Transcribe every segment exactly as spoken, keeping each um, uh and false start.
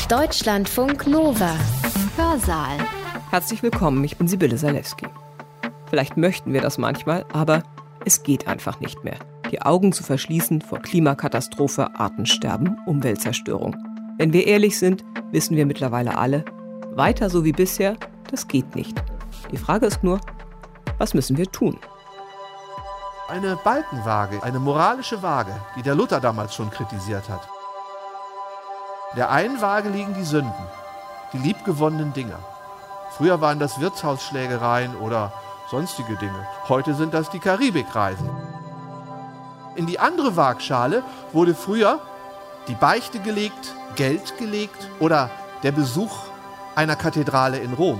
Deutschlandfunk Nova. Hörsaal. Herzlich willkommen, ich bin Sibylle Salewski. Vielleicht möchten wir das manchmal, aber es geht einfach nicht mehr. Die Augen zu verschließen vor Klimakatastrophe, Artensterben, Umweltzerstörung. Wenn wir ehrlich sind, wissen wir mittlerweile alle, weiter so wie bisher, das geht nicht. Die Frage ist nur, was müssen wir tun? Eine Balkenwaage, eine moralische Waage, die der Luther damals schon kritisiert hat. In der einen Waage liegen die Sünden, die liebgewonnenen Dinge. Früher waren das Wirtshausschlägereien oder sonstige Dinge. Heute sind das die Karibikreisen. In die andere Waagschale wurde früher die Beichte gelegt, Geld gelegt oder der Besuch einer Kathedrale in Rom.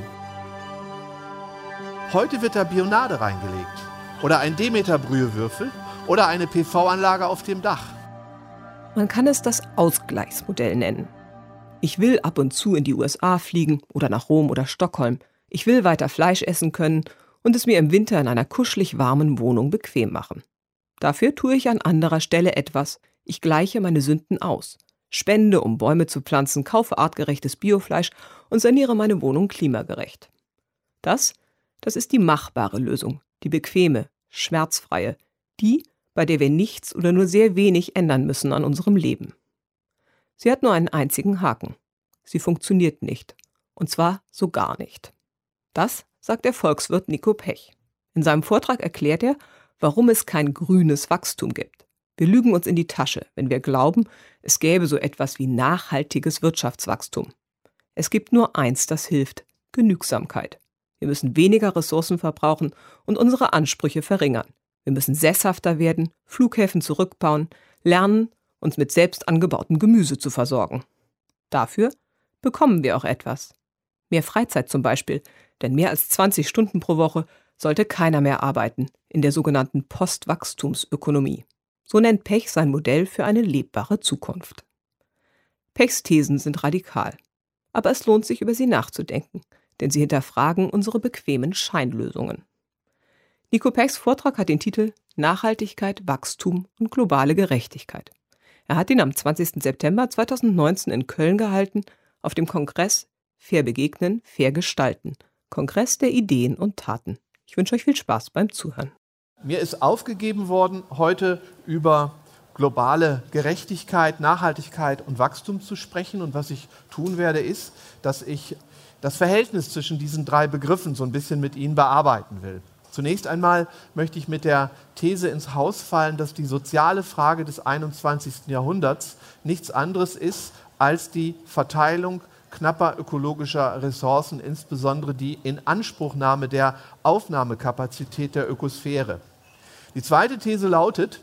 Heute wird da Bionade reingelegt oder ein Demeter-Brühewürfel oder eine P V-Anlage auf dem Dach. Man kann es das Ausgleichsmodell nennen. Ich will ab und zu in die U S A fliegen oder nach Rom oder Stockholm. Ich will weiter Fleisch essen können und es mir im Winter in einer kuschelig warmen Wohnung bequem machen. Dafür tue ich an anderer Stelle etwas. Ich gleiche meine Sünden aus. Spende, um Bäume zu pflanzen, kaufe artgerechtes Biofleisch und saniere meine Wohnung klimagerecht. Das, das ist die machbare Lösung, die bequeme, schmerzfreie, die, bei der wir nichts oder nur sehr wenig ändern müssen an unserem Leben. Sie hat nur einen einzigen Haken. Sie funktioniert nicht. Und zwar so gar nicht. Das sagt der Volkswirt Nico Pech. In seinem Vortrag erklärt er, warum es kein grünes Wachstum gibt. Wir lügen uns in die Tasche, wenn wir glauben, es gäbe so etwas wie nachhaltiges Wirtschaftswachstum. Es gibt nur eins, das hilft: Genügsamkeit. Wir müssen weniger Ressourcen verbrauchen und unsere Ansprüche verringern. Wir müssen sesshafter werden, Flughäfen zurückbauen, lernen, uns mit selbst angebautem Gemüse zu versorgen. Dafür bekommen wir auch etwas. Mehr Freizeit zum Beispiel, denn mehr als zwanzig Stunden pro Woche sollte keiner mehr arbeiten in der sogenannten Postwachstumsökonomie. So nennt Pech sein Modell für eine lebbare Zukunft. Pechs Thesen sind radikal. Aber es lohnt sich, über sie nachzudenken, denn sie hinterfragen unsere bequemen Scheinlösungen. Nico Pechs Vortrag hat den Titel Nachhaltigkeit, Wachstum und globale Gerechtigkeit. Er hat ihn am zwanzigsten September zweitausendneunzehn in Köln gehalten, auf dem Kongress Fair begegnen, fair gestalten. Kongress der Ideen und Taten. Ich wünsche euch viel Spaß beim Zuhören. Mir ist aufgegeben worden, heute über globale Gerechtigkeit, Nachhaltigkeit und Wachstum zu sprechen. Und was ich tun werde, ist, dass ich das Verhältnis zwischen diesen drei Begriffen so ein bisschen mit Ihnen bearbeiten will. Zunächst einmal möchte ich mit der These ins Haus fallen, dass die soziale Frage des einundzwanzigsten Jahrhunderts nichts anderes ist als die Verteilung knapper ökologischer Ressourcen, insbesondere die Inanspruchnahme der Aufnahmekapazität der Ökosphäre. Die zweite These lautet,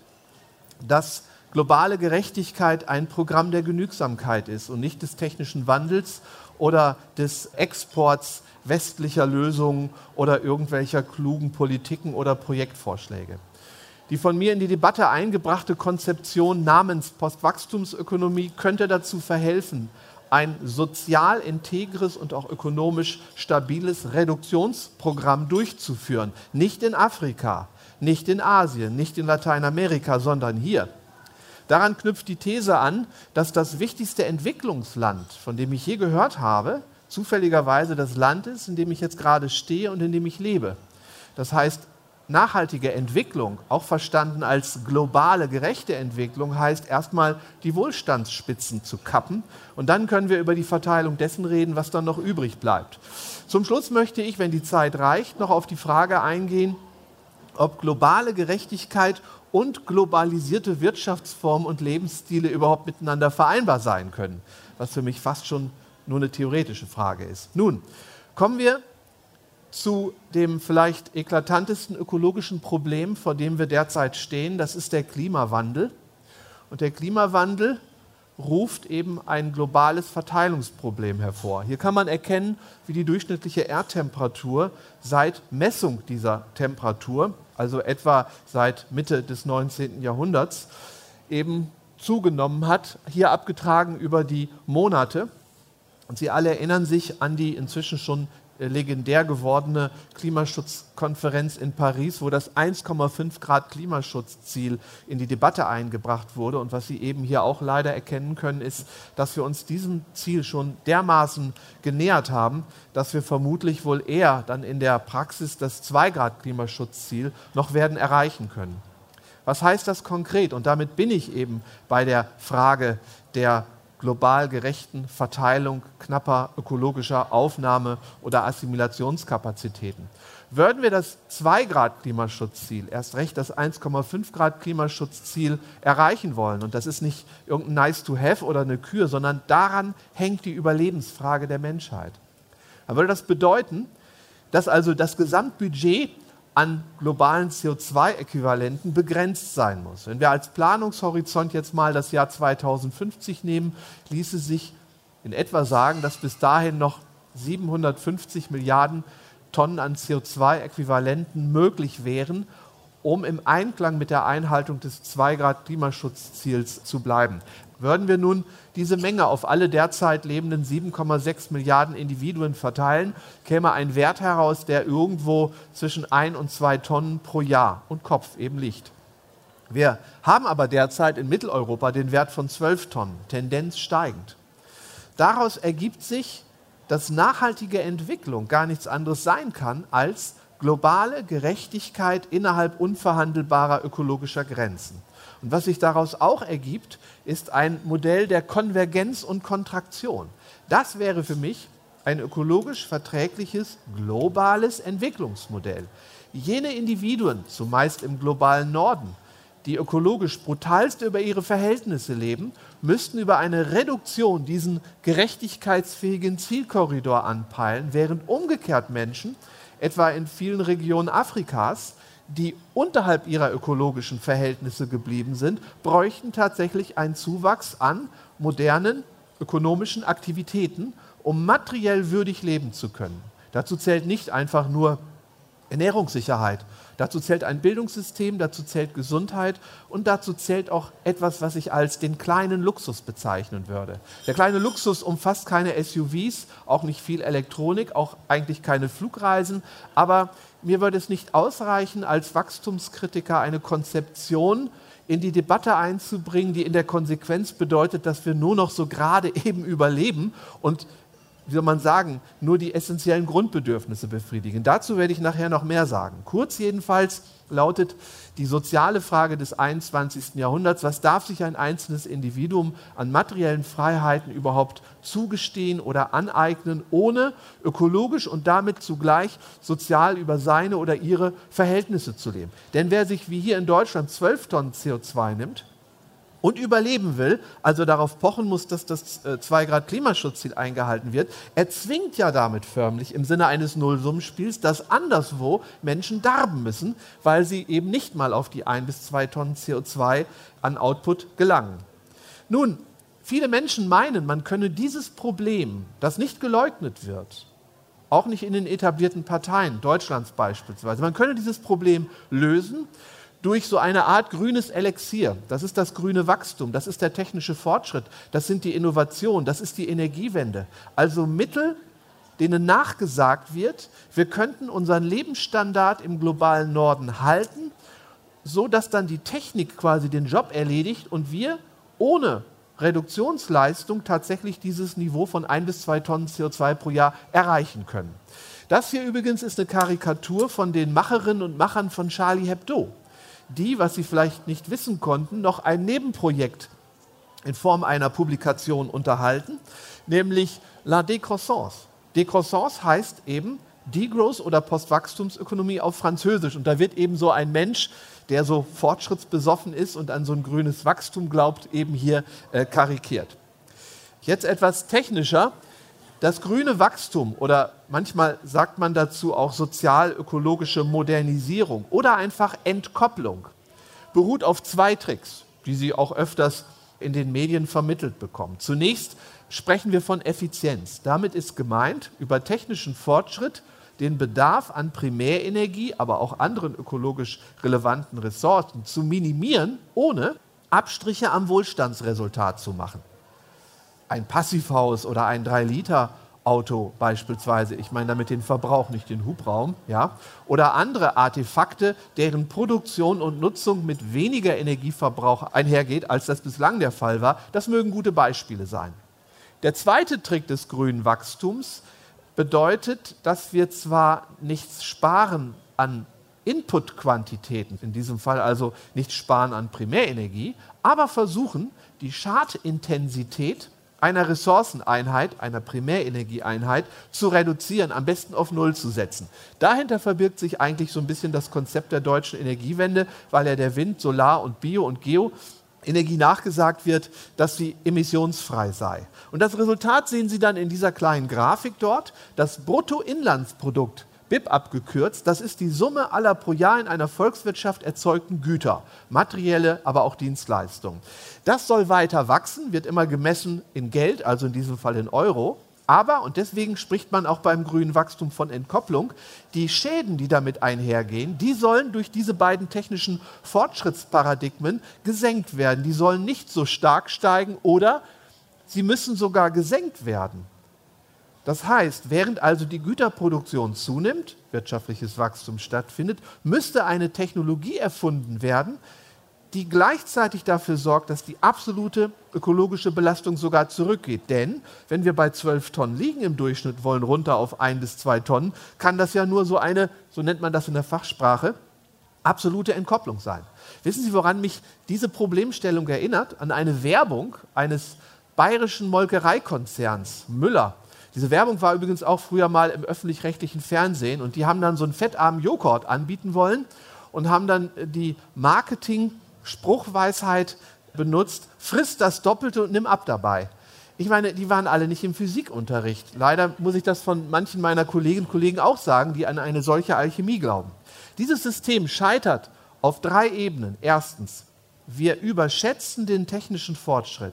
dass globale Gerechtigkeit ein Programm der Genügsamkeit ist und nicht des technischen Wandels oder des Exports westlicher Lösungen oder irgendwelcher klugen Politiken oder Projektvorschläge. Die von mir in die Debatte eingebrachte Konzeption namens Postwachstumsökonomie könnte dazu verhelfen, ein sozial integres und auch ökonomisch stabiles Reduktionsprogramm durchzuführen. Nicht in Afrika, nicht in Asien, nicht in Lateinamerika, sondern hier. Daran knüpft die These an, dass das wichtigste Entwicklungsland, von dem ich je gehört habe, zufälligerweise das Land ist, in dem ich jetzt gerade stehe und in dem ich lebe. Das heißt, nachhaltige Entwicklung, auch verstanden als globale, gerechte Entwicklung, heißt erstmal die Wohlstandsspitzen zu kappen. Und dann können wir über die Verteilung dessen reden, was dann noch übrig bleibt. Zum Schluss möchte ich, wenn die Zeit reicht, noch auf die Frage eingehen, ob globale Gerechtigkeit und globalisierte Wirtschaftsformen und Lebensstile überhaupt miteinander vereinbar sein können, was für mich fast schon nur eine theoretische Frage ist. Nun, kommen wir zu dem vielleicht eklatantesten ökologischen Problem, vor dem wir derzeit stehen. Das ist der Klimawandel. Und der Klimawandel ruft eben ein globales Verteilungsproblem hervor. Hier kann man erkennen, wie die durchschnittliche Erdtemperatur seit Messung dieser Temperatur, also etwa seit Mitte des neunzehnten Jahrhunderts, eben zugenommen hat, hier abgetragen über die Monate. Und Sie alle erinnern sich an die inzwischen schon legendär gewordene Klimaschutzkonferenz in Paris, wo das eins Komma fünf Grad Klimaschutzziel in die Debatte eingebracht wurde. Und was Sie eben hier auch leider erkennen können, ist, dass wir uns diesem Ziel schon dermaßen genähert haben, dass wir vermutlich wohl eher dann in der Praxis das zwei Grad Klimaschutzziel noch werden erreichen können. Was heißt das konkret? Und damit bin ich eben bei der Frage der global gerechten Verteilung knapper ökologischer Aufnahme- oder Assimilationskapazitäten. Würden wir das zwei Grad Klimaschutzziel, erst recht das eins Komma fünf Grad Klimaschutzziel erreichen wollen, und das ist nicht irgendein nice to have oder eine Kür, sondern daran hängt die Überlebensfrage der Menschheit, dann würde das bedeuten, dass also das Gesamtbudget an globalen C O zwei Äquivalenten begrenzt sein muss. Wenn wir als Planungshorizont jetzt mal das Jahr zweitausendfünfzig nehmen, ließe sich in etwa sagen, dass bis dahin noch siebenhundertfünfzig Milliarden Tonnen an C O zwei Äquivalenten möglich wären, um im Einklang mit der Einhaltung des zwei Grad Klimaschutzziels zu bleiben. Würden wir nun diese Menge auf alle derzeit lebenden sieben Komma sechs Milliarden Individuen verteilen, käme ein Wert heraus, der irgendwo zwischen ein und zwei Tonnen pro Jahr und Kopf eben liegt. Wir haben aber derzeit in Mitteleuropa den Wert von zwölf Tonnen, Tendenz steigend. Daraus ergibt sich, dass nachhaltige Entwicklung gar nichts anderes sein kann als globale Gerechtigkeit innerhalb unverhandelbarer ökologischer Grenzen. Und was sich daraus auch ergibt, ist ein Modell der Konvergenz und Kontraktion. Das wäre für mich ein ökologisch verträgliches, globales Entwicklungsmodell. Jene Individuen, zumeist im globalen Norden, die ökologisch brutalst über ihre Verhältnisse leben, müssten über eine Reduktion diesen gerechtigkeitsfähigen Zielkorridor anpeilen, während umgekehrt Menschen, etwa in vielen Regionen Afrikas, die unterhalb ihrer ökologischen Verhältnisse geblieben sind, bräuchten tatsächlich einen Zuwachs an modernen ökonomischen Aktivitäten, um materiell würdig leben zu können. Dazu zählt nicht einfach nur Ernährungssicherheit, dazu zählt ein Bildungssystem, dazu zählt Gesundheit und dazu zählt auch etwas, was ich als den kleinen Luxus bezeichnen würde. Der kleine Luxus umfasst keine S U Vs, auch nicht viel Elektronik, auch eigentlich keine Flugreisen, aber mir würde es nicht ausreichen, als Wachstumskritiker eine Konzeption in die Debatte einzubringen, die in der Konsequenz bedeutet, dass wir nur noch so gerade eben überleben und, wie soll man sagen, nur die essentiellen Grundbedürfnisse befriedigen. Dazu werde ich nachher noch mehr sagen. Kurz jedenfalls lautet die soziale Frage des einundzwanzigsten Jahrhunderts, was darf sich ein einzelnes Individuum an materiellen Freiheiten überhaupt zugestehen oder aneignen, ohne ökologisch und damit zugleich sozial über seine oder ihre Verhältnisse zu leben. Denn wer sich wie hier in Deutschland zwölf Tonnen C O zwei nimmt, und überleben will, also darauf pochen muss, dass das zwei Grad Klimaschutzziel eingehalten wird, erzwingt ja damit förmlich im Sinne eines Nullsummenspiels, dass anderswo Menschen darben müssen, weil sie eben nicht mal auf die ein bis zwei Tonnen C O zwei an Output gelangen. Nun, viele Menschen meinen, man könne dieses Problem, das nicht geleugnet wird, auch nicht in den etablierten Parteien, Deutschlands beispielsweise, man könne dieses Problem lösen durch so eine Art grünes Elixier. Das ist das grüne Wachstum, das ist der technische Fortschritt, das sind die Innovationen, das ist die Energiewende. Also Mittel, denen nachgesagt wird, wir könnten unseren Lebensstandard im globalen Norden halten, so dass dann die Technik quasi den Job erledigt und wir ohne Reduktionsleistung tatsächlich dieses Niveau von ein bis zwei Tonnen C O zwei pro Jahr erreichen können. Das hier übrigens ist eine Karikatur von den Macherinnen und Machern von Charlie Hebdo, die, was Sie vielleicht nicht wissen konnten, noch ein Nebenprojekt in Form einer Publikation unterhalten, nämlich La Décroissance. Décroissance heißt eben Degrowth oder Postwachstumsökonomie auf Französisch. Und da wird eben so ein Mensch, der so fortschrittsbesoffen ist und an so ein grünes Wachstum glaubt, eben hier äh, karikiert. Jetzt etwas technischer. Das grüne Wachstum oder manchmal sagt man dazu auch sozial-ökologische Modernisierung oder einfach Entkopplung beruht auf zwei Tricks, die Sie auch öfters in den Medien vermittelt bekommen. Zunächst sprechen wir von Effizienz. Damit ist gemeint, über technischen Fortschritt den Bedarf an Primärenergie, aber auch anderen ökologisch relevanten Ressourcen zu minimieren, ohne Abstriche am Wohlstandsresultat zu machen. Ein Passivhaus oder ein drei Liter Auto beispielsweise. Ich meine damit den Verbrauch, nicht den Hubraum. Ja? Oder andere Artefakte, deren Produktion und Nutzung mit weniger Energieverbrauch einhergeht, als das bislang der Fall war. Das mögen gute Beispiele sein. Der zweite Trick des grünen Wachstums bedeutet, dass wir zwar nichts sparen an Inputquantitäten, in diesem Fall also nicht sparen an Primärenergie, aber versuchen, die Schadintensität einer Ressourceneinheit, einer Primärenergieeinheit zu reduzieren, am besten auf Null zu setzen. Dahinter verbirgt sich eigentlich so ein bisschen das Konzept der deutschen Energiewende, weil ja der Wind, Solar- und Bio- und Geoenergie nachgesagt wird, dass sie emissionsfrei sei. Und das Resultat sehen Sie dann in dieser kleinen Grafik dort, das Bruttoinlandsprodukt, B I P abgekürzt, das ist die Summe aller pro Jahr in einer Volkswirtschaft erzeugten Güter, materielle, aber auch Dienstleistungen. Das soll weiter wachsen, wird immer gemessen in Geld, also in diesem Fall in Euro. Aber, und deswegen spricht man auch beim grünen Wachstum von Entkopplung, die Schäden, die damit einhergehen, die sollen durch diese beiden technischen Fortschrittsparadigmen gesenkt werden. Die sollen nicht so stark steigen oder sie müssen sogar gesenkt werden. Das heißt, während also die Güterproduktion zunimmt, wirtschaftliches Wachstum stattfindet, müsste eine Technologie erfunden werden, die gleichzeitig dafür sorgt, dass die absolute ökologische Belastung sogar zurückgeht. Denn wenn wir bei zwölf Tonnen liegen im Durchschnitt, wollen runter auf ein bis zwei Tonnen, kann das ja nur so eine, so nennt man das in der Fachsprache, absolute Entkopplung sein. Wissen Sie, woran mich diese Problemstellung erinnert? An eine Werbung eines bayerischen Molkereikonzerns, Müller. Diese Werbung war übrigens auch früher mal im öffentlich-rechtlichen Fernsehen und die haben dann so einen fettarmen Joghurt anbieten wollen und haben dann die Marketing-Spruchweisheit benutzt, friss das Doppelte und nimm ab dabei. Ich meine, die waren alle nicht im Physikunterricht. Leider muss ich das von manchen meiner Kolleginnen und Kollegen auch sagen, die an eine solche Alchemie glauben. Dieses System scheitert auf drei Ebenen. Erstens, wir überschätzen den technischen Fortschritt.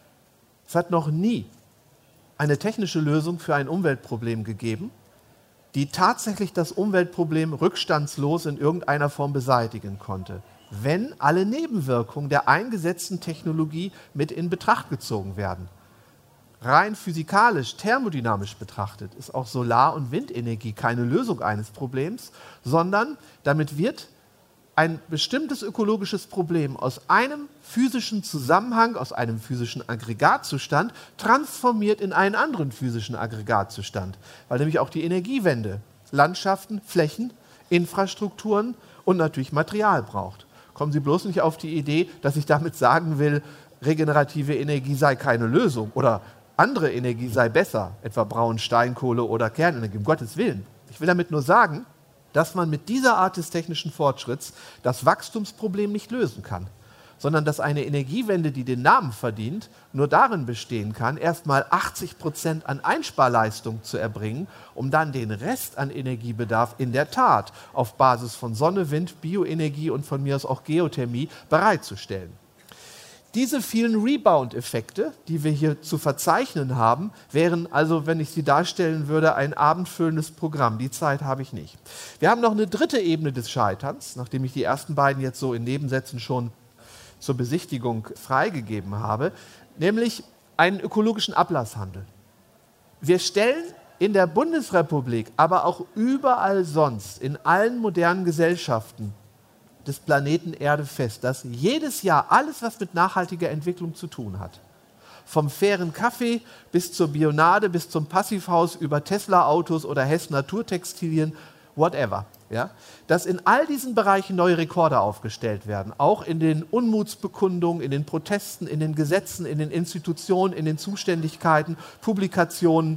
Es hat noch nie eine technische Lösung für ein Umweltproblem gegeben, die tatsächlich das Umweltproblem rückstandslos in irgendeiner Form beseitigen konnte, wenn alle Nebenwirkungen der eingesetzten Technologie mit in Betracht gezogen werden. Rein physikalisch, thermodynamisch betrachtet ist auch Solar- und Windenergie keine Lösung eines Problems, sondern damit wird ein bestimmtes ökologisches Problem aus einem physischen Zusammenhang, aus einem physischen Aggregatzustand transformiert in einen anderen physischen Aggregatzustand, weil nämlich auch die Energiewende Landschaften, Flächen, Infrastrukturen und natürlich Material braucht. Kommen Sie bloß nicht auf die Idee, dass ich damit sagen will, regenerative Energie sei keine Lösung oder andere Energie sei besser, etwa Braun, Steinkohle oder Kernenergie, um Gottes Willen. Ich will damit nur sagen, dass man mit dieser Art des technischen Fortschritts das Wachstumsproblem nicht lösen kann, sondern dass eine Energiewende, die den Namen verdient, nur darin bestehen kann, erstmal achtzig Prozent an Einsparleistung zu erbringen, um dann den Rest an Energiebedarf in der Tat auf Basis von Sonne, Wind, Bioenergie und von mir aus auch Geothermie bereitzustellen. Diese vielen Rebound-Effekte, die wir hier zu verzeichnen haben, wären also, wenn ich sie darstellen würde, ein abendfüllendes Programm. Die Zeit habe ich nicht. Wir haben noch eine dritte Ebene des Scheiterns, nachdem ich die ersten beiden jetzt so in Nebensätzen schon zur Besichtigung freigegeben habe, nämlich einen ökologischen Ablasshandel. Wir stellen in der Bundesrepublik, aber auch überall sonst, in allen modernen Gesellschaften des Planeten Erde fest, dass jedes Jahr alles, was mit nachhaltiger Entwicklung zu tun hat, vom fairen Kaffee bis zur Bionade, bis zum Passivhaus, über Tesla-Autos oder Hess Naturtextilien, whatever, ja, dass in all diesen Bereichen neue Rekorde aufgestellt werden, auch in den Unmutsbekundungen, in den Protesten, in den Gesetzen, in den Institutionen, in den Zuständigkeiten, Publikationen,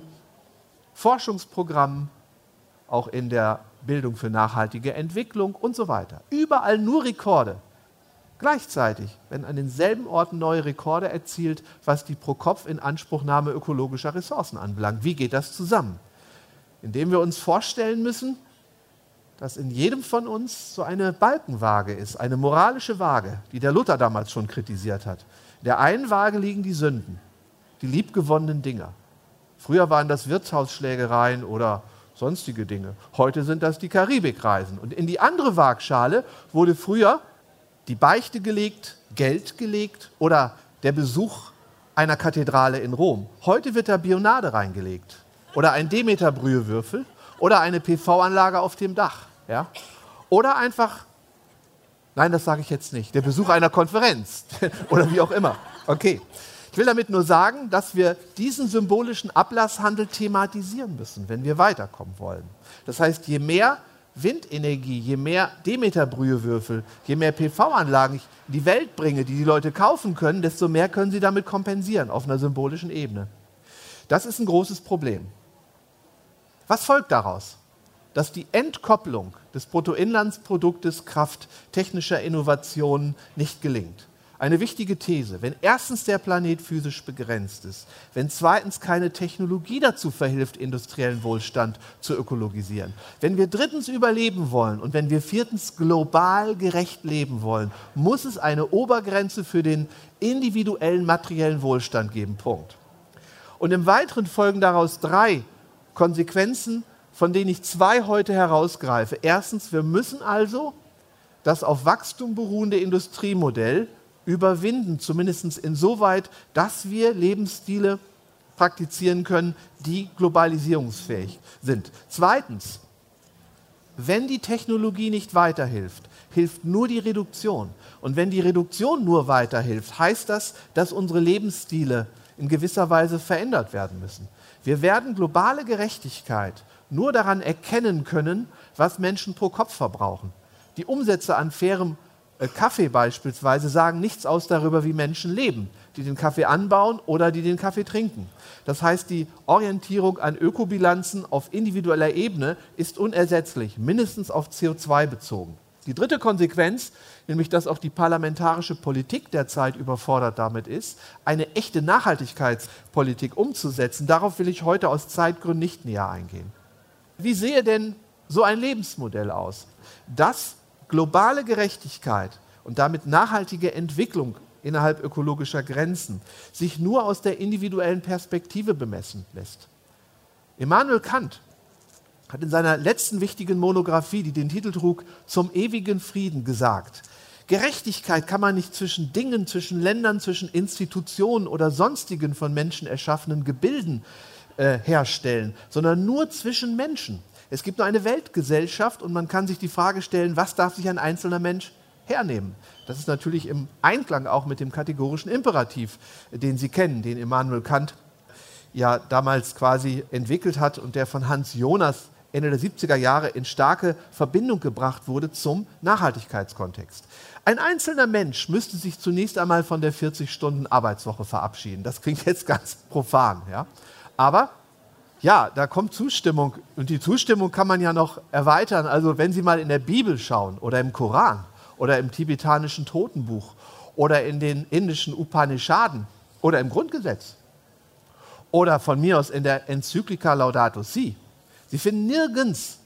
Forschungsprogrammen, auch in der Bildung für nachhaltige Entwicklung und so weiter. Überall nur Rekorde. Gleichzeitig werden an denselben Orten neue Rekorde erzielt, was die Pro-Kopf-Inanspruchnahme ökologischer Ressourcen anbelangt. Wie geht das zusammen? Indem wir uns vorstellen müssen, dass in jedem von uns so eine Balkenwaage ist, eine moralische Waage, die der Luther damals schon kritisiert hat. In der einen Waage liegen die Sünden, die liebgewonnenen Dinge. Früher waren das Wirtshausschlägereien oder sonstige Dinge. Heute sind das die Karibikreisen. Und in die andere Waagschale wurde früher die Beichte gelegt, Geld gelegt oder der Besuch einer Kathedrale in Rom. Heute wird da Bionade reingelegt. oder ein Demeter-Brühewürfel oder eine P V-Anlage auf dem Dach. Ja? Oder einfach, nein, das sage ich jetzt nicht, der Besuch einer Konferenz oder wie auch immer. Okay. Ich will damit nur sagen, dass wir diesen symbolischen Ablasshandel thematisieren müssen, wenn wir weiterkommen wollen. Das heißt, je mehr Windenergie, je mehr Demeter-Brühewürfel, je mehr P V-Anlagen ich in die Welt bringe, die die Leute kaufen können, desto mehr können sie damit kompensieren auf einer symbolischen Ebene. Das ist ein großes Problem. Was folgt daraus? Dass die Entkopplung des Bruttoinlandsproduktes Kraft technischer Innovationen nicht gelingt. Eine wichtige These. Wenn erstens der Planet physisch begrenzt ist, wenn zweitens keine Technologie dazu verhilft, industriellen Wohlstand zu ökologisieren, wenn wir drittens überleben wollen und wenn wir viertens global gerecht leben wollen, muss es eine Obergrenze für den individuellen materiellen Wohlstand geben. Punkt. Und im Weiteren folgen daraus drei Konsequenzen, von denen ich zwei heute herausgreife. Erstens, wir müssen also das auf Wachstum beruhende Industriemodell überwinden, zumindest insoweit, dass wir Lebensstile praktizieren können, die globalisierungsfähig sind. Zweitens, wenn die Technologie nicht weiterhilft, hilft nur die Reduktion. Und wenn die Reduktion nur weiterhilft, heißt das, dass unsere Lebensstile in gewisser Weise verändert werden müssen. Wir werden globale Gerechtigkeit nur daran erkennen können, was Menschen pro Kopf verbrauchen. Die Umsätze an fairem Kaffee beispielsweise sagen nichts aus darüber, wie Menschen leben, die den Kaffee anbauen oder die den Kaffee trinken. Das heißt, die Orientierung an Ökobilanzen auf individueller Ebene ist unersetzlich, mindestens auf C O zwei bezogen. Die dritte Konsequenz, nämlich dass auch die parlamentarische Politik derzeit überfordert damit ist, eine echte Nachhaltigkeitspolitik umzusetzen. Darauf will ich heute aus Zeitgründen nicht näher eingehen. Wie sehe denn so ein Lebensmodell aus, das globale Gerechtigkeit und damit nachhaltige Entwicklung innerhalb ökologischer Grenzen sich nur aus der individuellen Perspektive bemessen lässt? Immanuel Kant hat in seiner letzten wichtigen Monographie, die den Titel trug, Zum ewigen Frieden, gesagt: Gerechtigkeit kann man nicht zwischen Dingen, zwischen Ländern, zwischen Institutionen oder sonstigen von Menschen erschaffenen Gebilden äh, herstellen, sondern nur zwischen Menschen. Es gibt nur eine Weltgesellschaft und man kann sich die Frage stellen, was darf sich ein einzelner Mensch hernehmen? Das ist natürlich im Einklang auch mit dem kategorischen Imperativ, den Sie kennen, den Immanuel Kant ja damals quasi entwickelt hat und der von Hans Jonas Ende der siebziger Jahre in starke Verbindung gebracht wurde zum Nachhaltigkeitskontext. Ein einzelner Mensch müsste sich zunächst einmal von der vierzig-Stunden-Arbeitswoche verabschieden. Das klingt jetzt ganz profan, ja? Aber ja, da kommt Zustimmung und die Zustimmung kann man ja noch erweitern. Also wenn Sie mal in der Bibel schauen oder im Koran oder im tibetanischen Totenbuch oder in den indischen Upanishaden oder im Grundgesetz oder von mir aus in der Enzyklika Laudato Si, Sie finden nirgends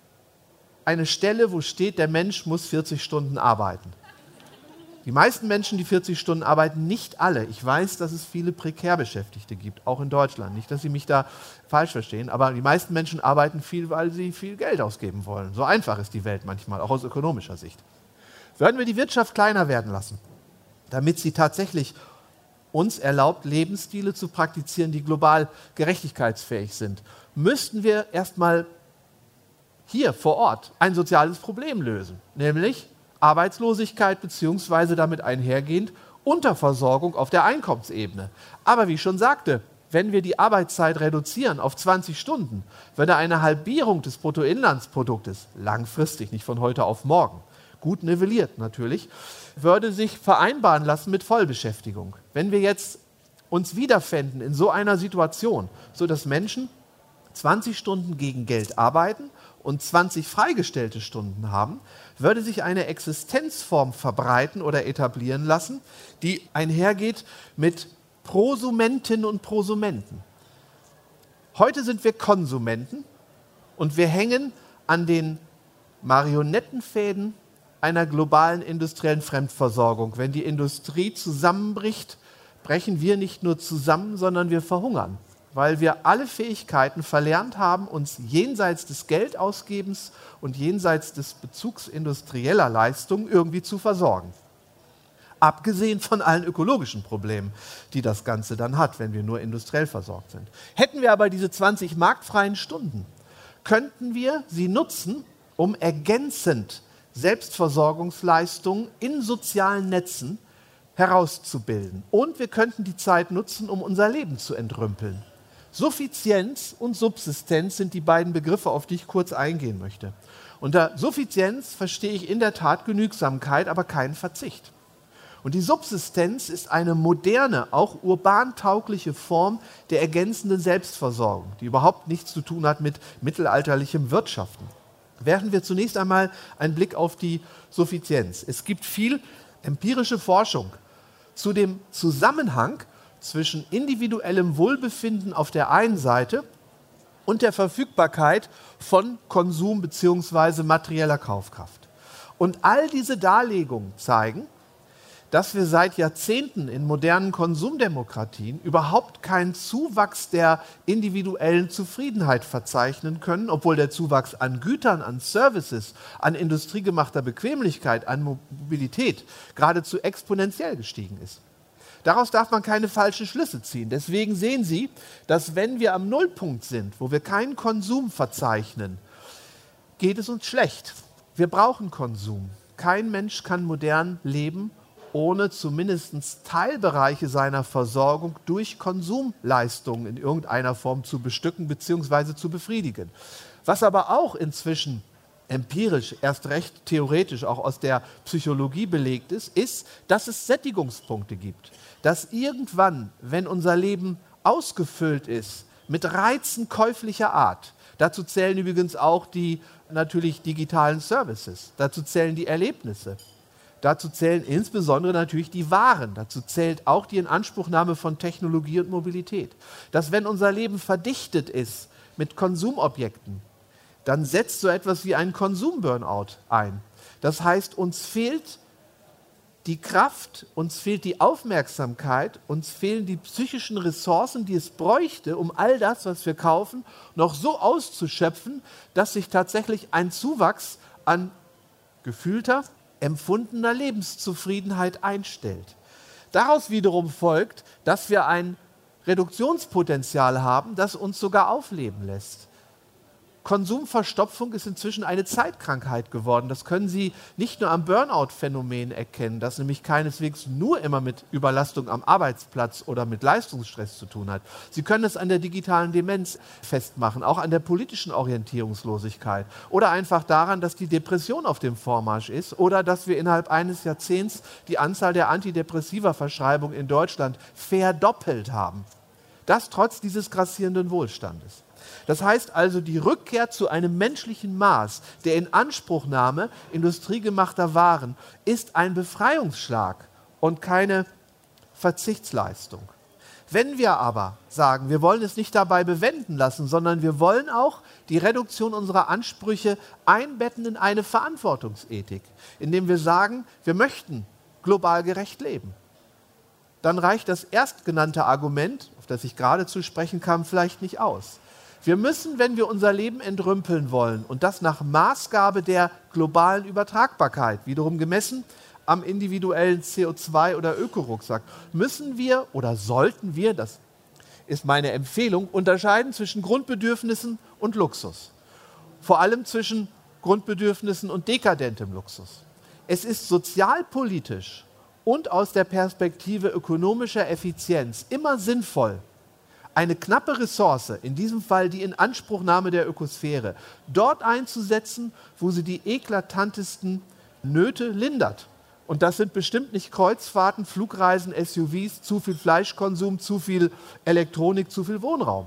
eine Stelle, wo steht, der Mensch muss vierzig Stunden arbeiten. Die meisten Menschen, die vierzig Stunden arbeiten, nicht alle. Ich weiß, dass es viele prekär Beschäftigte gibt, auch in Deutschland. Nicht, dass Sie mich da falsch verstehen, aber die meisten Menschen arbeiten viel, weil sie viel Geld ausgeben wollen. So einfach ist die Welt manchmal, auch aus ökonomischer Sicht. Würden wir die Wirtschaft kleiner werden lassen, damit sie tatsächlich uns erlaubt, Lebensstile zu praktizieren, die global gerechtigkeitsfähig sind, müssten wir erstmal hier vor Ort ein soziales Problem lösen, nämlich Arbeitslosigkeit bzw. damit einhergehend Unterversorgung auf der Einkommensebene. Aber wie ich schon sagte, wenn wir die Arbeitszeit reduzieren auf zwanzig Stunden, würde eine Halbierung des Bruttoinlandsproduktes, langfristig, nicht von heute auf morgen, gut nivelliert natürlich, würde sich vereinbaren lassen mit Vollbeschäftigung. Wenn wir jetzt uns wiederfänden in so einer Situation, sodass Menschen zwanzig Stunden gegen Geld arbeiten und zwanzig freigestellte Stunden haben, würde sich eine Existenzform verbreiten oder etablieren lassen, die einhergeht mit Prosumentinnen und Prosumenten. Heute sind wir Konsumenten und wir hängen an den Marionettenfäden einer globalen industriellen Fremdversorgung. Wenn die Industrie zusammenbricht, brechen wir nicht nur zusammen, sondern wir verhungern, weil wir alle Fähigkeiten verlernt haben, uns jenseits des Geldausgebens und jenseits des Bezugs industrieller Leistungen irgendwie zu versorgen. Abgesehen von allen ökologischen Problemen, die das Ganze dann hat, wenn wir nur industriell versorgt sind. Hätten wir aber diese zwanzig marktfreien Stunden, könnten wir sie nutzen, um ergänzend Selbstversorgungsleistungen in sozialen Netzen herauszubilden. Und wir könnten die Zeit nutzen, um unser Leben zu entrümpeln. Suffizienz und Subsistenz sind die beiden Begriffe, auf die ich kurz eingehen möchte. Unter Suffizienz verstehe ich in der Tat Genügsamkeit, aber keinen Verzicht. Und die Subsistenz ist eine moderne, auch urban taugliche Form der ergänzenden Selbstversorgung, die überhaupt nichts zu tun hat mit mittelalterlichem Wirtschaften. Werfen wir zunächst einmal einen Blick auf die Suffizienz. Es gibt viel empirische Forschung zu dem Zusammenhang zwischen individuellem Wohlbefinden auf der einen Seite und der Verfügbarkeit von Konsum bzw. materieller Kaufkraft. Und all diese Darlegungen zeigen, dass wir seit Jahrzehnten in modernen Konsumdemokratien überhaupt keinen Zuwachs der individuellen Zufriedenheit verzeichnen können, obwohl der Zuwachs an Gütern, an Services, an industriegemachter Bequemlichkeit, an Mobilität geradezu exponentiell gestiegen ist. Daraus darf man keine falschen Schlüsse ziehen. Deswegen sehen Sie, dass wenn wir am Nullpunkt sind, wo wir keinen Konsum verzeichnen, geht es uns schlecht. Wir brauchen Konsum. Kein Mensch kann modern leben, ohne zumindest Teilbereiche seiner Versorgung durch Konsumleistungen in irgendeiner Form zu bestücken bzw. zu befriedigen. Was aber auch inzwischen empirisch, erst recht theoretisch auch aus der Psychologie belegt ist, ist, dass es Sättigungspunkte gibt. Dass irgendwann, wenn unser Leben ausgefüllt ist mit Reizen käuflicher Art, dazu zählen übrigens auch die natürlich digitalen Services, dazu zählen die Erlebnisse, dazu zählen insbesondere natürlich die Waren, dazu zählt auch die Inanspruchnahme von Technologie und Mobilität. Dass wenn unser Leben verdichtet ist mit Konsumobjekten, dann setzt so etwas wie ein Konsum-Burnout ein. Das heißt, uns fehlt die Kraft, uns fehlt die Aufmerksamkeit, uns fehlen die psychischen Ressourcen, die es bräuchte, um all das, was wir kaufen, noch so auszuschöpfen, dass sich tatsächlich ein Zuwachs an gefühlter, empfundener Lebenszufriedenheit einstellt. Daraus wiederum folgt, dass wir ein Reduktionspotenzial haben, das uns sogar aufleben lässt. Konsumverstopfung ist inzwischen eine Zeitkrankheit geworden. Das können Sie nicht nur am Burnout-Phänomen erkennen, das nämlich keineswegs nur immer mit Überlastung am Arbeitsplatz oder mit Leistungsstress zu tun hat. Sie können es an der digitalen Demenz festmachen, auch an der politischen Orientierungslosigkeit oder einfach daran, dass die Depression auf dem Vormarsch ist oder dass wir innerhalb eines Jahrzehnts die Anzahl der Antidepressiva-Verschreibungen in Deutschland verdoppelt haben. Das trotz dieses grassierenden Wohlstandes. Das heißt also, die Rückkehr zu einem menschlichen Maß der Inanspruchnahme industriegemachter Waren ist ein Befreiungsschlag und keine Verzichtsleistung. Wenn wir aber sagen, wir wollen es nicht dabei bewenden lassen, sondern wir wollen auch die Reduktion unserer Ansprüche einbetten in eine Verantwortungsethik, indem wir sagen, wir möchten global gerecht leben, dann reicht das erstgenannte Argument, auf das ich gerade zu sprechen kam, vielleicht nicht aus. Wir müssen, wenn wir unser Leben entrümpeln wollen, und das nach Maßgabe der globalen Übertragbarkeit, wiederum gemessen am individuellen C O zwei- oder Ökorucksack, müssen wir oder sollten wir, das ist meine Empfehlung, unterscheiden zwischen Grundbedürfnissen und Luxus. Vor allem zwischen Grundbedürfnissen und dekadentem Luxus. Es ist sozialpolitisch und aus der Perspektive ökonomischer Effizienz immer sinnvoll, eine knappe Ressource, in diesem Fall die Inanspruchnahme der Ökosphäre, dort einzusetzen, wo sie die eklatantesten Nöte lindert. Und das sind bestimmt nicht Kreuzfahrten, Flugreisen, S U Vs, zu viel Fleischkonsum, zu viel Elektronik, zu viel Wohnraum.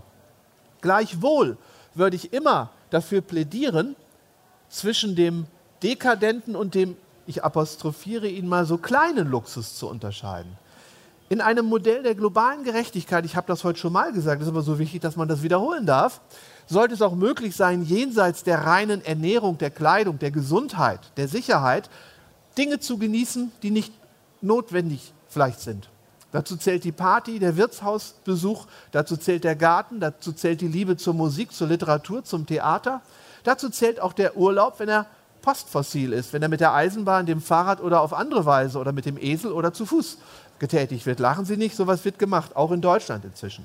Gleichwohl würde ich immer dafür plädieren, zwischen dem dekadenten und dem, ich apostrophiere ihn mal, so kleinen Luxus zu unterscheiden. In einem Modell der globalen Gerechtigkeit, ich habe das heute schon mal gesagt, ist aber so wichtig, dass man das wiederholen darf, sollte es auch möglich sein, jenseits der reinen Ernährung, der Kleidung, der Gesundheit, der Sicherheit, Dinge zu genießen, die nicht notwendig vielleicht sind. Dazu zählt die Party, der Wirtshausbesuch, dazu zählt der Garten, dazu zählt die Liebe zur Musik, zur Literatur, zum Theater. Dazu zählt auch der Urlaub, wenn er postfossil ist, wenn er mit der Eisenbahn, dem Fahrrad oder auf andere Weise oder mit dem Esel oder zu Fuß getätigt wird. Lachen Sie nicht, sowas wird gemacht, auch in Deutschland inzwischen.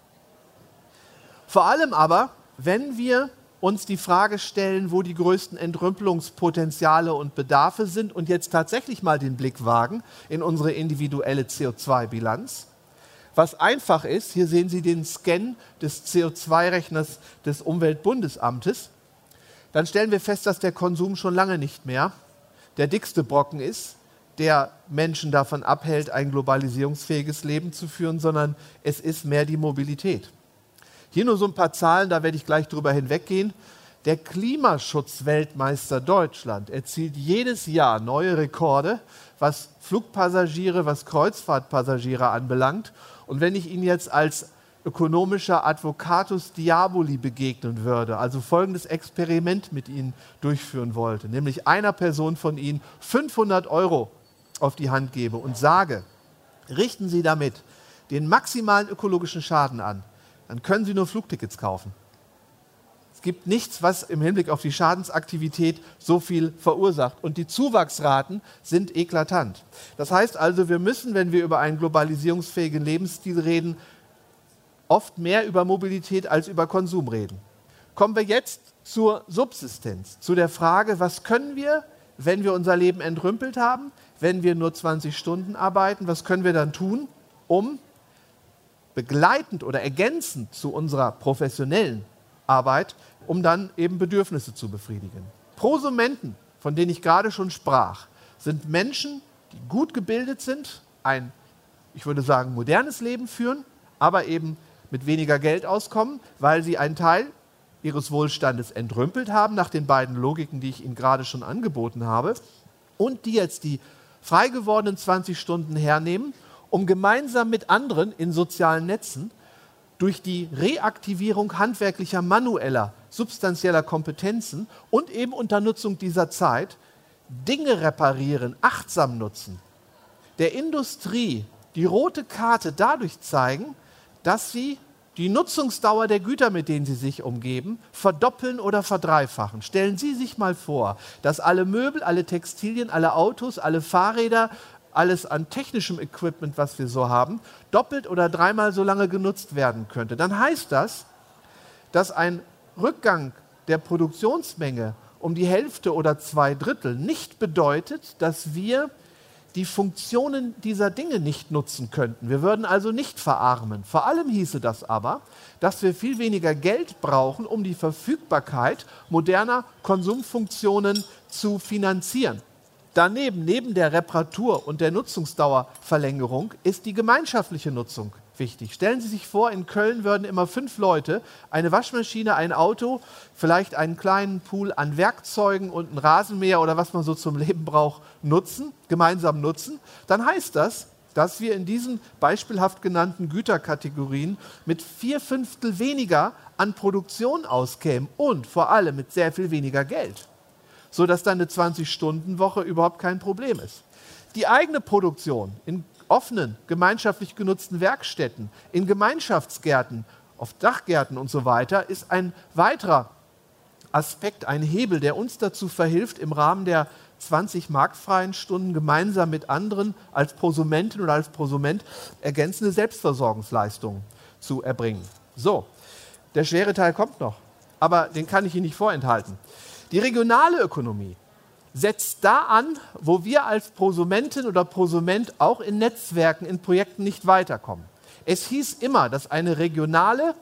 Vor allem aber, wenn wir uns die Frage stellen, wo die größten Entrümpelungspotenziale und Bedarfe sind und jetzt tatsächlich mal den Blick wagen in unsere individuelle C O zwei Bilanz, was einfach ist, hier sehen Sie den Scan des C O zwei Rechners des Umweltbundesamtes, dann stellen wir fest, dass der Konsum schon lange nicht mehr der dickste Brocken ist, der Menschen davon abhält, ein globalisierungsfähiges Leben zu führen, sondern es ist mehr die Mobilität. Hier nur so ein paar Zahlen, da werde ich gleich drüber hinweggehen. Der Klimaschutzweltmeister Deutschland erzielt jedes Jahr neue Rekorde, was Flugpassagiere, was Kreuzfahrtpassagiere anbelangt. Und wenn ich Ihnen jetzt als ökonomischer Advocatus Diaboli begegnen würde, also folgendes Experiment mit Ihnen durchführen wollte, nämlich einer Person von Ihnen fünfhundert Euro auf die Hand gebe und sage, richten Sie damit den maximalen ökologischen Schaden an, dann können Sie nur Flugtickets kaufen. Es gibt nichts, was im Hinblick auf die Schadensaktivität so viel verursacht. Und die Zuwachsraten sind eklatant. Das heißt also, wir müssen, wenn wir über einen globalisierungsfähigen Lebensstil reden, oft mehr über Mobilität als über Konsum reden. Kommen wir jetzt zur Subsistenz, zu der Frage, was können wir, wenn wir unser Leben entrümpelt haben, wenn wir nur zwanzig Stunden arbeiten, was können wir dann tun, um begleitend oder ergänzend zu unserer professionellen Arbeit, um dann eben Bedürfnisse zu befriedigen. Prosumenten, von denen ich gerade schon sprach, sind Menschen, die gut gebildet sind, ein, ich würde sagen, modernes Leben führen, aber eben mit weniger Geld auskommen, weil sie einen Teil ihres Wohlstandes entrümpelt haben, nach den beiden Logiken, die ich Ihnen gerade schon angeboten habe, und die jetzt die frei gewordenen zwanzig Stunden hernehmen, um gemeinsam mit anderen in sozialen Netzen durch die Reaktivierung handwerklicher, manueller, substanzieller Kompetenzen und eben unter Nutzung dieser Zeit Dinge reparieren, achtsam nutzen, der Industrie die rote Karte dadurch zeigen, dass sie die Nutzungsdauer der Güter, mit denen sie sich umgeben, verdoppeln oder verdreifachen. Stellen Sie sich mal vor, dass alle Möbel, alle Textilien, alle Autos, alle Fahrräder, alles an technischem Equipment, was wir so haben, doppelt oder dreimal so lange genutzt werden könnte. Dann heißt das, dass ein Rückgang der Produktionsmenge um die Hälfte oder zwei Drittel nicht bedeutet, dass wir die Funktionen dieser Dinge nicht nutzen könnten. Wir würden also nicht verarmen. Vor allem hieße das aber, dass wir viel weniger Geld brauchen, um die Verfügbarkeit moderner Konsumfunktionen zu finanzieren. Daneben, neben der Reparatur und der Nutzungsdauerverlängerung, ist die gemeinschaftliche Nutzung wichtig. Stellen Sie sich vor, in Köln würden immer fünf Leute eine Waschmaschine, ein Auto, vielleicht einen kleinen Pool an Werkzeugen und einen Rasenmäher oder was man so zum Leben braucht, nutzen, gemeinsam nutzen. Dann heißt das, dass wir in diesen beispielhaft genannten Güterkategorien mit vier Fünftel weniger an Produktion auskämen und vor allem mit sehr viel weniger Geld, sodass dann eine zwanzig-Stunden-Woche überhaupt kein Problem ist. Die eigene Produktion in offenen, gemeinschaftlich genutzten Werkstätten, in Gemeinschaftsgärten, auf Dachgärten und so weiter, ist ein weiterer Aspekt, ein Hebel, der uns dazu verhilft, im Rahmen der zwanzig marktfreien Stunden gemeinsam mit anderen als Prosumentin oder als Prosument ergänzende Selbstversorgungsleistungen zu erbringen. So, der schwere Teil kommt noch, aber den kann ich Ihnen nicht vorenthalten. Die regionale Ökonomie setzt da an, wo wir als Prosumentin oder Prosument auch in Netzwerken, in Projekten nicht weiterkommen. Es hieß immer, dass eine regionale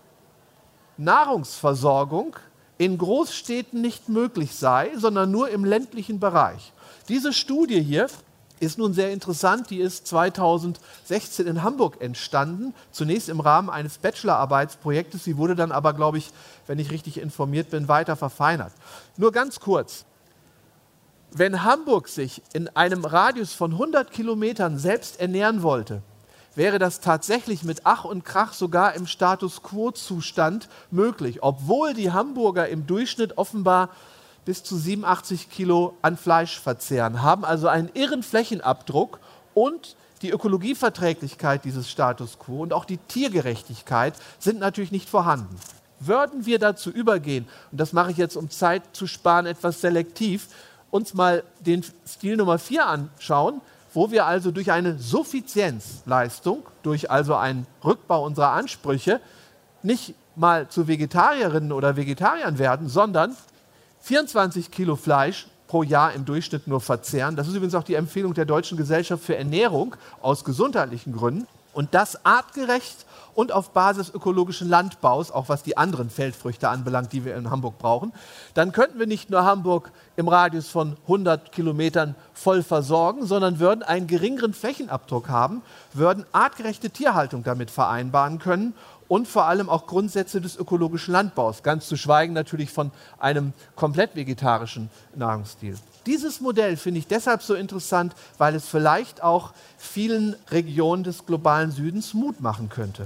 Nahrungsversorgung in Großstädten nicht möglich sei, sondern nur im ländlichen Bereich. Diese Studie hier ist nun sehr interessant, die ist zweitausendsechzehn in Hamburg entstanden, zunächst im Rahmen eines Bachelorarbeitsprojektes, sie wurde dann aber, glaube ich, wenn ich richtig informiert bin, weiter verfeinert. Nur ganz kurz. Wenn Hamburg sich in einem Radius von hundert Kilometern selbst ernähren wollte, wäre das tatsächlich mit Ach und Krach sogar im Status-Quo-Zustand möglich, obwohl die Hamburger im Durchschnitt offenbar bis zu siebenundachtzig Kilo an Fleisch verzehren, haben also einen irren Flächenabdruck und die Ökologieverträglichkeit dieses Status Quo und auch die Tiergerechtigkeit sind natürlich nicht vorhanden. würden wir dazu übergehen, und das mache ich jetzt, um Zeit zu sparen, etwas selektiv, uns mal den Stil Nummer vier anschauen, wo wir also durch eine Suffizienzleistung, durch also einen Rückbau unserer Ansprüche, nicht mal zu Vegetarierinnen oder Vegetariern werden, sondern vierundzwanzig Kilo Fleisch pro Jahr im Durchschnitt nur verzehren. Das ist übrigens auch die Empfehlung der Deutschen Gesellschaft für Ernährung aus gesundheitlichen Gründen. Und das artgerecht und auf Basis ökologischen Landbaus, auch was die anderen Feldfrüchte anbelangt, die wir in Hamburg brauchen, dann könnten wir nicht nur Hamburg im Radius von hundert Kilometern voll versorgen, sondern würden einen geringeren Flächenabdruck haben, würden artgerechte Tierhaltung damit vereinbaren können und vor allem auch Grundsätze des ökologischen Landbaus, ganz zu schweigen natürlich von einem komplett vegetarischen Nahrungsstil. Dieses Modell finde ich deshalb so interessant, weil es vielleicht auch vielen Regionen des globalen Südens Mut machen könnte.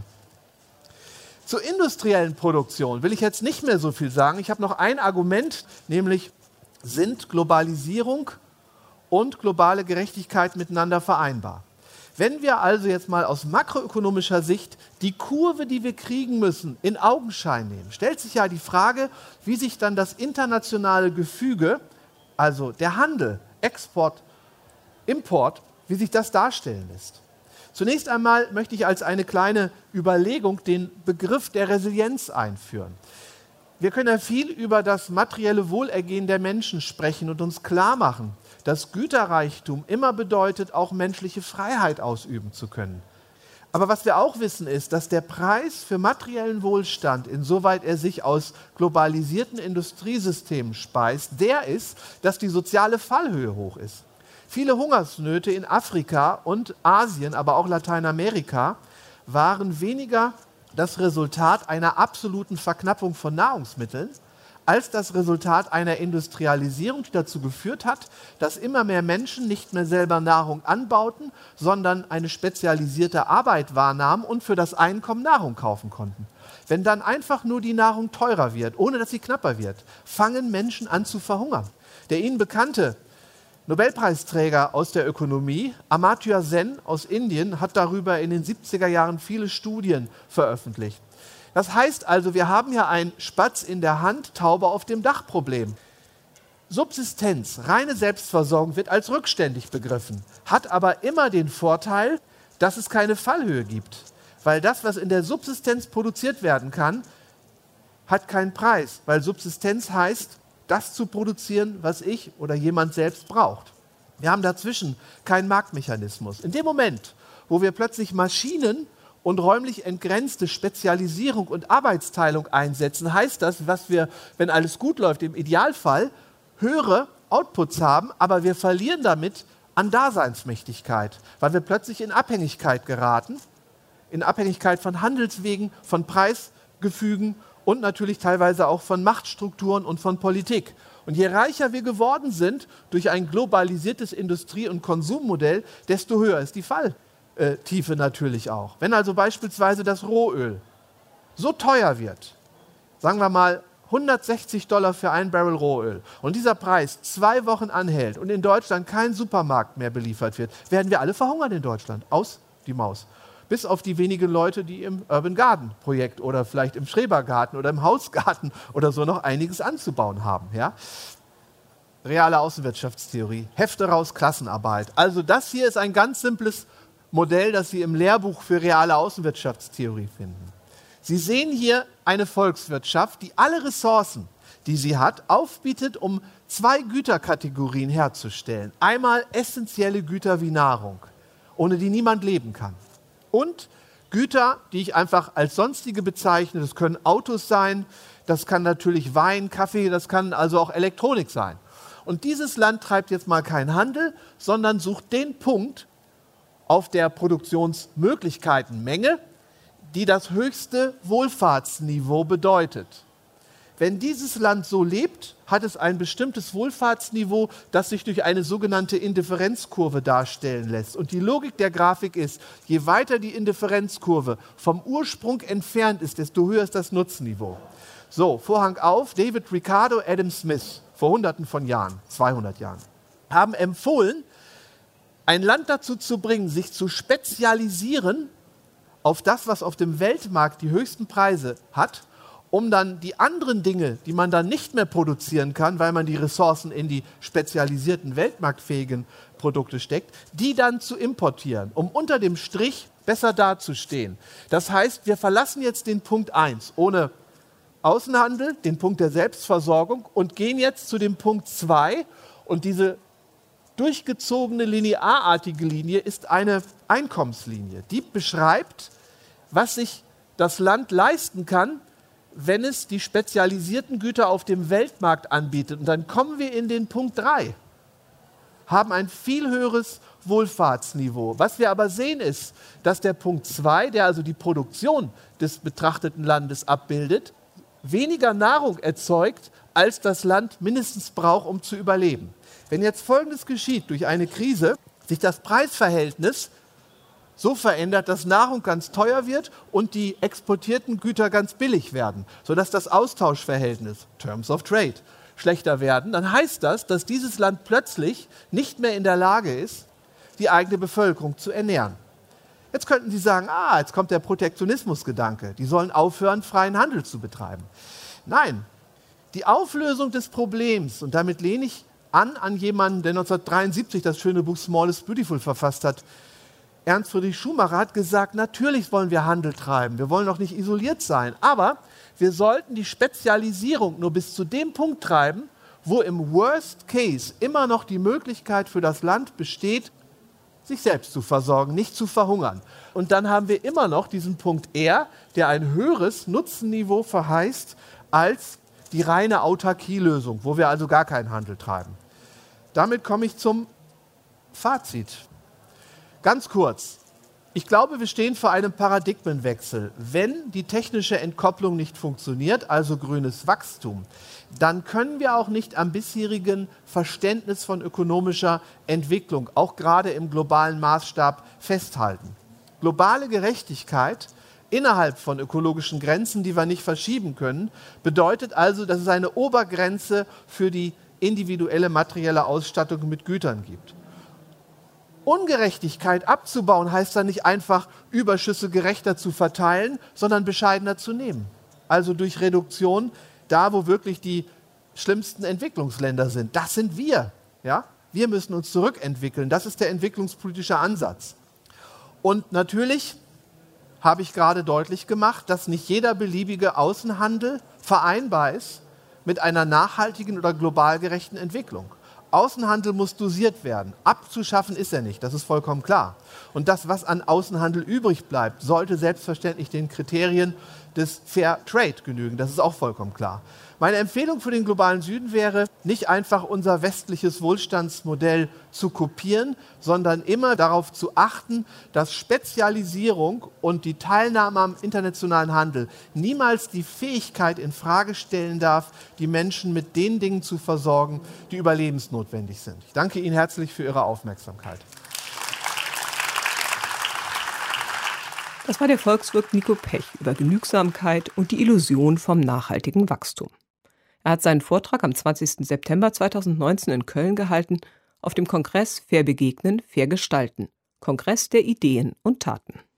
Zur industriellen Produktion will ich jetzt nicht mehr so viel sagen. Ich habe noch ein Argument, nämlich sind Globalisierung und globale Gerechtigkeit miteinander vereinbar. Wenn wir also jetzt mal aus makroökonomischer Sicht die Kurve, die wir kriegen müssen, in Augenschein nehmen, stellt sich ja die Frage, wie sich dann das internationale Gefüge, also der Handel, Export, Import, wie sich das darstellen lässt. Zunächst einmal möchte ich als eine kleine Überlegung den Begriff der Resilienz einführen. Wir können ja viel über das materielle Wohlergehen der Menschen sprechen und uns klar machen, dass Güterreichtum immer bedeutet, auch menschliche Freiheit ausüben zu können. Aber was wir auch wissen ist, dass der Preis für materiellen Wohlstand, insoweit er sich aus globalisierten Industriesystemen speist, der ist, dass die soziale Fallhöhe hoch ist. Viele Hungersnöte in Afrika und Asien, aber auch Lateinamerika, waren weniger das Resultat einer absoluten Verknappung von Nahrungsmitteln, als das Resultat einer Industrialisierung, die dazu geführt hat, dass immer mehr Menschen nicht mehr selber Nahrung anbauten, sondern eine spezialisierte Arbeit wahrnahmen und für das Einkommen Nahrung kaufen konnten. Wenn dann einfach nur die Nahrung teurer wird, ohne dass sie knapper wird, fangen Menschen an zu verhungern. Der Ihnen bekannte Nobelpreisträger aus der Ökonomie, Amartya Sen aus Indien, hat darüber in den siebziger Jahren viele Studien veröffentlicht. Das heißt also, wir haben ja ein Spatz in der Hand, Taube auf dem Dach Problem. Subsistenz, reine Selbstversorgung wird als rückständig begriffen, hat aber immer den Vorteil, dass es keine Fallhöhe gibt. Weil das, was in der Subsistenz produziert werden kann, hat keinen Preis. Weil Subsistenz heißt, das zu produzieren, was ich oder jemand selbst braucht. Wir haben dazwischen keinen Marktmechanismus. In dem Moment, wo wir plötzlich Maschinen und räumlich entgrenzte Spezialisierung und Arbeitsteilung einsetzen, heißt das, was wir, wenn alles gut läuft, im Idealfall höhere Outputs haben, aber wir verlieren damit an Daseinsmächtigkeit, weil wir plötzlich in Abhängigkeit geraten, in Abhängigkeit von Handelswegen, von Preisgefügen und natürlich teilweise auch von Machtstrukturen und von Politik. Und je reicher wir geworden sind durch ein globalisiertes Industrie- und Konsummodell, desto höher ist die Falltiefe natürlich auch. Wenn also beispielsweise das Rohöl so teuer wird, sagen wir mal hundertsechzig Dollar für ein Barrel Rohöl, und dieser Preis zwei Wochen anhält und in Deutschland kein Supermarkt mehr beliefert wird, werden wir alle verhungern in Deutschland, aus die Maus. Bis auf die wenigen Leute, die im Urban Garden Projekt oder vielleicht im Schrebergarten oder im Hausgarten oder so noch einiges anzubauen haben. Ja? Reale Außenwirtschaftstheorie, Hefte raus, Klassenarbeit. Also das hier ist ein ganz simples Modell, das Sie im Lehrbuch für reale Außenwirtschaftstheorie finden. Sie sehen hier eine Volkswirtschaft, die alle Ressourcen, die sie hat, aufbietet, um zwei Güterkategorien herzustellen. Einmal essentielle Güter wie Nahrung, ohne die niemand leben kann. Und Güter, die ich einfach als sonstige bezeichne, das können Autos sein, das kann natürlich Wein, Kaffee, das kann also auch Elektronik sein. Und dieses Land treibt jetzt mal keinen Handel, sondern sucht den Punkt auf der Produktionsmöglichkeitenmenge, die das höchste Wohlfahrtsniveau bedeutet. Wenn dieses Land so lebt, hat es ein bestimmtes Wohlfahrtsniveau, das sich durch eine sogenannte Indifferenzkurve darstellen lässt. Und die Logik der Grafik ist, je weiter die Indifferenzkurve vom Ursprung entfernt ist, desto höher ist das Nutzniveau. So, Vorhang auf, David Ricardo, Adam Smith, vor hunderten von Jahren, zweihundert Jahren, haben empfohlen, ein Land dazu zu bringen, sich zu spezialisieren auf das, was auf dem Weltmarkt die höchsten Preise hat, um dann die anderen Dinge, die man dann nicht mehr produzieren kann, weil man die Ressourcen in die spezialisierten, weltmarktfähigen Produkte steckt, die dann zu importieren, um unter dem Strich besser dazustehen. Das heißt, wir verlassen jetzt den Punkt eins ohne Außenhandel, den Punkt der Selbstversorgung und gehen jetzt zu dem Punkt zwei. Und diese durchgezogene linearartige Linie ist eine Einkommenslinie. Die beschreibt, was sich das Land leisten kann, wenn es die spezialisierten Güter auf dem Weltmarkt anbietet. Und dann kommen wir in den Punkt drei, haben ein viel höheres Wohlfahrtsniveau. Was wir aber sehen ist, dass der Punkt zwei, der also die Produktion des betrachteten Landes abbildet, weniger Nahrung erzeugt, als das Land mindestens braucht, um zu überleben. Wenn jetzt Folgendes geschieht, durch eine Krise, sich das Preisverhältnis so verändert, dass Nahrung ganz teuer wird und die exportierten Güter ganz billig werden, sodass das Austauschverhältnis, Terms of Trade, schlechter werden, dann heißt das, dass dieses Land plötzlich nicht mehr in der Lage ist, die eigene Bevölkerung zu ernähren. Jetzt könnten Sie sagen, ah, jetzt kommt der Protektionismusgedanke, die sollen aufhören, freien Handel zu betreiben. Nein, die Auflösung des Problems, und damit lehne ich an an jemanden, der neunzehnhundertdreiundsiebzig das schöne Buch Small is Beautiful verfasst hat. Ernst Friedrich Schumacher hat gesagt, natürlich wollen wir Handel treiben, wir wollen doch nicht isoliert sein, aber wir sollten die Spezialisierung nur bis zu dem Punkt treiben, wo im Worst Case immer noch die Möglichkeit für das Land besteht, sich selbst zu versorgen, nicht zu verhungern. Und dann haben wir immer noch diesen Punkt R, der ein höheres Nutzenniveau verheißt als die reine Autarkielösung, wo wir also gar keinen Handel treiben. Damit komme ich zum Fazit. Ganz kurz. Ich glaube, wir stehen vor einem Paradigmenwechsel. Wenn die technische Entkopplung nicht funktioniert, also grünes Wachstum, dann können wir auch nicht am bisherigen Verständnis von ökonomischer Entwicklung, auch gerade im globalen Maßstab, festhalten. Globale Gerechtigkeit innerhalb von ökologischen Grenzen, die wir nicht verschieben können, bedeutet also, dass es eine Obergrenze für die individuelle materielle Ausstattung mit Gütern gibt. Ungerechtigkeit abzubauen heißt dann nicht einfach, Überschüsse gerechter zu verteilen, sondern bescheidener zu nehmen. Also durch Reduktion da, wo wirklich die schlimmsten Entwicklungsländer sind. Das sind wir. Ja? Wir müssen uns zurückentwickeln. Das ist der entwicklungspolitische Ansatz. Und natürlich habe ich gerade deutlich gemacht, dass nicht jeder beliebige Außenhandel vereinbar ist mit einer nachhaltigen oder global gerechten Entwicklung. Außenhandel muss dosiert werden. Abzuschaffen ist er nicht, das ist vollkommen klar. Und das, was an Außenhandel übrig bleibt, sollte selbstverständlich den Kriterien des Fair Trade genügen. Das ist auch vollkommen klar. Meine Empfehlung für den globalen Süden wäre, nicht einfach unser westliches Wohlstandsmodell zu kopieren, sondern immer darauf zu achten, dass Spezialisierung und die Teilnahme am internationalen Handel niemals die Fähigkeit in Frage stellen darf, die Menschen mit den Dingen zu versorgen, die überlebensnotwendig sind. Ich danke Ihnen herzlich für Ihre Aufmerksamkeit. Das war der Volkswirt Nico Pech über Genügsamkeit und die Illusion vom nachhaltigen Wachstum. Er hat seinen Vortrag am zwanzigsten September zweitausendneunzehn in Köln gehalten, auf dem Kongress Fair Begegnen, Fair Gestalten, Kongress der Ideen und Taten.